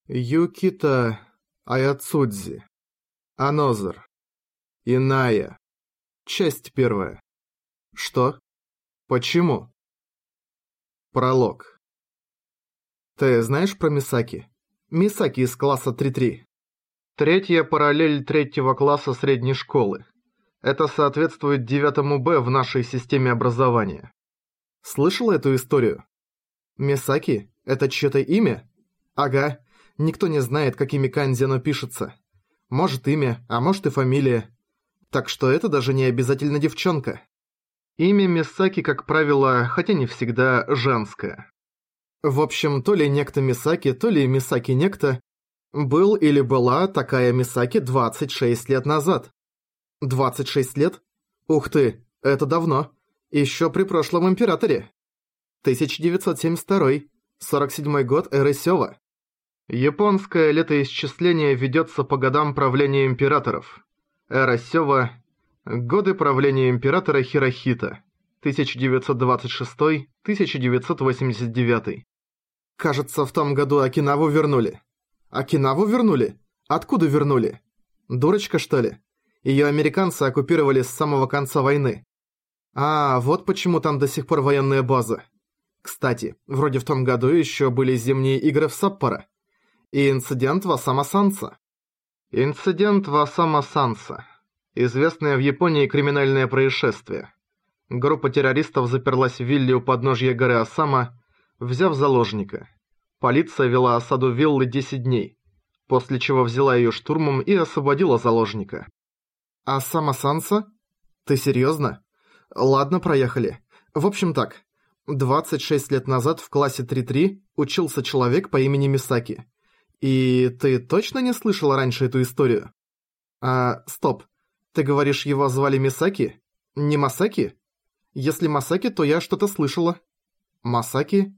Юкита Аяцудзи. Анозер. Иная. Часть первая. Что? Почему? Пролог. Ты знаешь про Мисаки? Мисаки из класса 3-3. Третья параллель третьего класса средней школы. Это соответствует 9 Б в нашей системе образования. Слышала эту историю? Мисаки? Это чьё-то имя? Ага. Никто не знает, какими канзи оно пишется. Может имя, а может и фамилия. Так что это даже не обязательно девчонка. Имя Мисаки, как правило, хотя не всегда, женское. В общем, то ли некто Мисаки, то ли Мисаки некто, был или была такая Мисаки 26 лет назад. 26 лет? Ух ты, это давно. Ещё при прошлом императоре. 1972, 47 год эры Сёва. Японское летоисчисление ведётся по годам правления императоров. Эра Сёва. Годы правления императора Хирохита. 1926-1989. Кажется, в том году Окинаву вернули. Окинаву вернули? Откуда вернули? Дурочка, что ли? Её американцы оккупировали с самого конца войны. А, вот почему там до сих пор военная база. Кстати, вроде в том году ещё были зимние игры в Саппоро. И инцидент в Осама-Санса. Инцидент в Осама-Санса. Известное в Японии криминальное происшествие. Группа террористов заперлась в вилле у подножья горы Осама, взяв заложника. Полиция вела осаду виллы 10 дней, после чего взяла её штурмом и освободила заложника. Осама-Санса? Ты серьёзно? Ладно, проехали. В общем так, 26 лет назад в классе 3-3 учился человек по имени Мисаки. И ты точно не слышала раньше эту историю? Стоп. Ты говоришь, его звали Мисаки? Не Масаки? Если Масаки, то я что-то слышала. Масаки?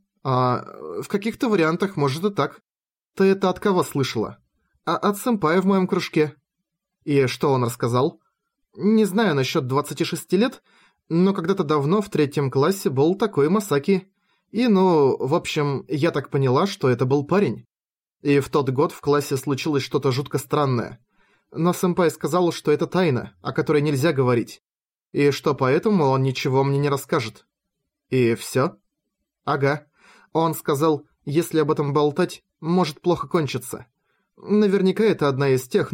В каких-то вариантах, может и так. Ты это от кого слышала? От сэмпая в моем кружке. И что он рассказал? Не знаю насчет 26 лет, но когда-то давно в 3 классе был такой Масаки. И, в общем, я так поняла, что это был парень. И в тот год в классе случилось что-то жутко странное. Но сэмпай сказал, что это тайна, о которой нельзя говорить. И что поэтому он ничего мне не расскажет. И всё? Ага. Он сказал, если об этом болтать, может плохо кончиться. Наверняка это одна из тех,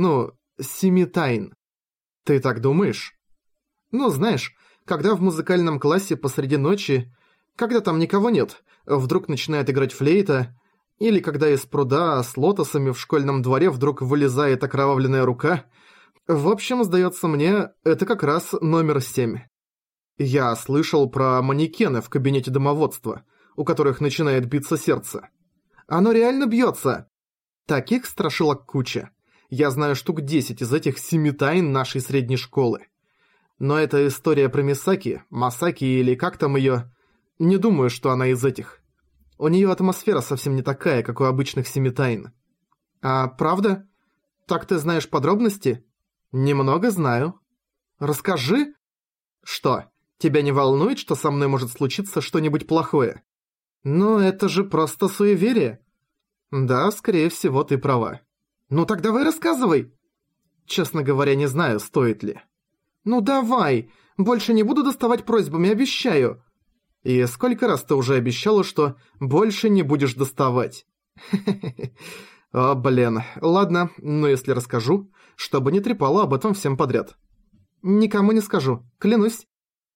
7 тайн. Ты так думаешь? Знаешь, когда в музыкальном классе посреди ночи, когда там никого нет, вдруг начинает играть флейта, или когда из пруда с лотосами в школьном дворе вдруг вылезает окровавленная рука. В общем, сдается мне, это как раз номер 7. Я слышал про манекены в кабинете домоводства, у которых начинает биться сердце. Оно реально бьется. Таких страшилок куча. Я знаю штук 10 из этих 7 тайн нашей средней школы. Но эта история про Мисаки, Масаки или как там её, не думаю, что она из этих. У неё атмосфера совсем не такая, как у обычных 7 тайн. А правда? Так ты знаешь подробности? Немного знаю. Расскажи. Что, тебя не волнует, что со мной может случиться что-нибудь плохое? Это же просто суеверие. Да, скорее всего, ты права. Так давай рассказывай. Честно говоря, не знаю, стоит ли. Давай, больше не буду доставать просьбами, обещаю. И сколько раз ты уже обещала, что больше не будешь доставать? О, блин. Ладно, если расскажу, чтобы не трепала об этом всем подряд. Никому не скажу, клянусь.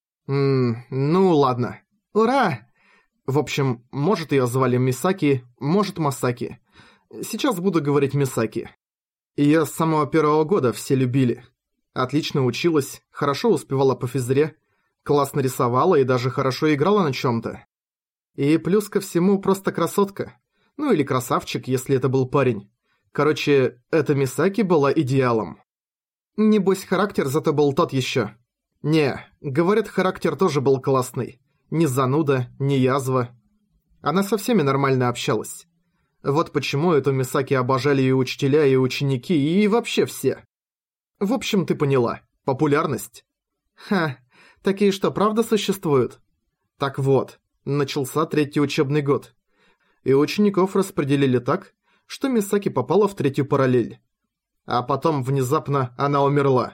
Ладно. Ура! В общем, может её звали Мисаки, может Масаки. Сейчас буду говорить Мисаки. Её с самого 1 года все любили. Отлично училась, хорошо успевала по физре, классно рисовала и даже хорошо играла на чём-то. И плюс ко всему просто красотка. Или красавчик, если это был парень. Короче, эта Мисаки была идеалом. Небось, характер зато был тот ещё. Не, говорят, характер тоже был классный. Ни зануда, ни язва. Она со всеми нормально общалась. Вот почему эту Мисаки обожали и учителя, и ученики, и вообще все. В общем, ты поняла. Популярность. Такие что, правда существуют? Так вот, начался 3-й учебный год. И учеников распределили так, что Мисаки попала в третью параллель. А потом внезапно она умерла.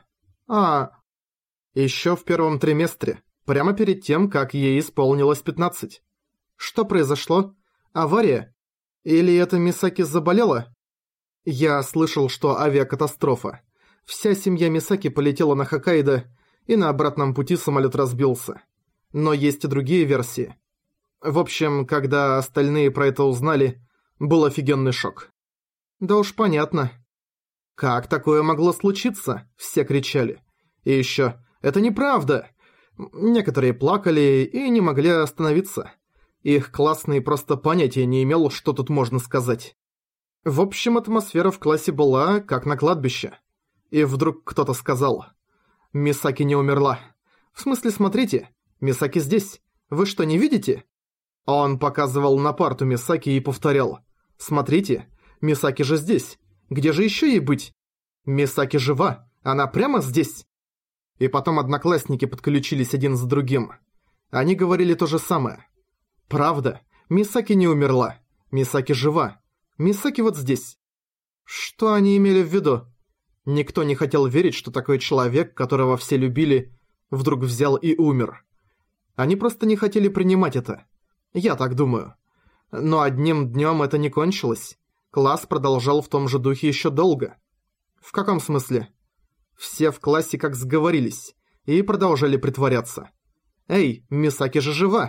Ещё в первом триместре, прямо перед тем, как ей исполнилось 15. Что произошло? Авария? Или это Мисаки заболела? Я слышал, что авиакатастрофа. Вся семья Мисаки полетела на Хоккайдо, и на обратном пути самолёт разбился. Но есть и другие версии. В общем, когда остальные про это узнали, был офигенный шок. Да уж понятно. «Как такое могло случиться?» – все кричали. И ещё «Это неправда!» Некоторые плакали и не могли остановиться. Их классный просто понятия не имел, что тут можно сказать. В общем, атмосфера в классе была, как на кладбище. И вдруг кто-то сказал: «Мисаки не умерла. В смысле, смотрите, Мисаки здесь. Вы что, не видите?» Он показывал на парту Мисаки и повторял: «Смотрите, Мисаки же здесь. Где же ещё ей быть? Мисаки жива. Она прямо здесь». И потом одноклассники подключились один за другим. Они говорили то же самое. «Правда, Мисаки не умерла. Мисаки жива. Мисаки вот здесь». Что они имели в виду? Никто не хотел верить, что такой человек, которого все любили, вдруг взял и умер. Они просто не хотели принимать это. Я так думаю. Но одним днём это не кончилось. Класс продолжал в том же духе ещё долго. В каком смысле? Все в классе как сговорились и продолжали притворяться. «Эй, Мисаки же жива!»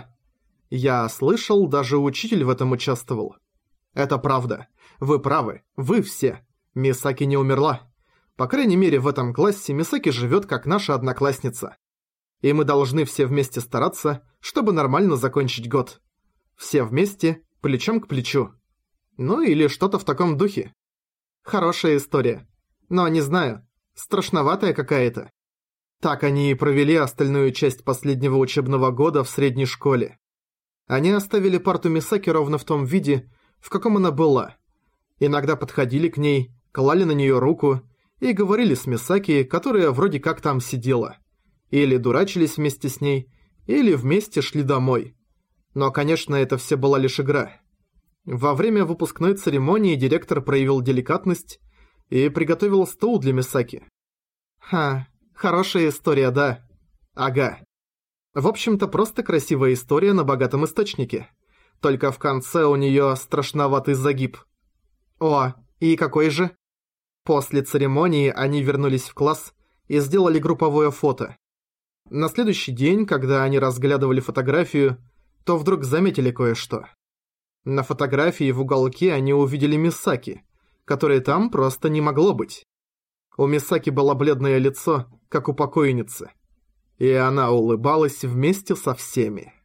Я слышал, даже учитель в этом участвовал. Это правда. Вы правы. Вы все. Мисаки не умерла. По крайней мере, в этом классе Мисаки живет как наша одноклассница. И мы должны все вместе стараться, чтобы нормально закончить год. Все вместе, плечом к плечу. Ну или что-то в таком духе. Хорошая история. Но не знаю, страшноватая какая-то. Так они и провели остальную часть последнего учебного года в средней школе. Они оставили парту Мисаки ровно в том виде, в каком она была. Иногда подходили к ней, клали на неё руку и говорили с Мисаки, которая вроде как там сидела. Или дурачились вместе с ней, или вместе шли домой. Но, конечно, это все была лишь игра. Во время выпускной церемонии директор проявил деликатность и приготовил стул для Мисаки. Хорошая история, да. Ага. В общем-то, просто красивая история на богатом источнике. Только в конце у неё страшноватый загиб. О, и какой же? После церемонии они вернулись в класс и сделали групповое фото. На следующий день, когда они разглядывали фотографию, то вдруг заметили кое-что. На фотографии в уголке они увидели Мисаки, которой там просто не могло быть. У Мисаки было бледное лицо, как у покойницы. И она улыбалась вместе со всеми.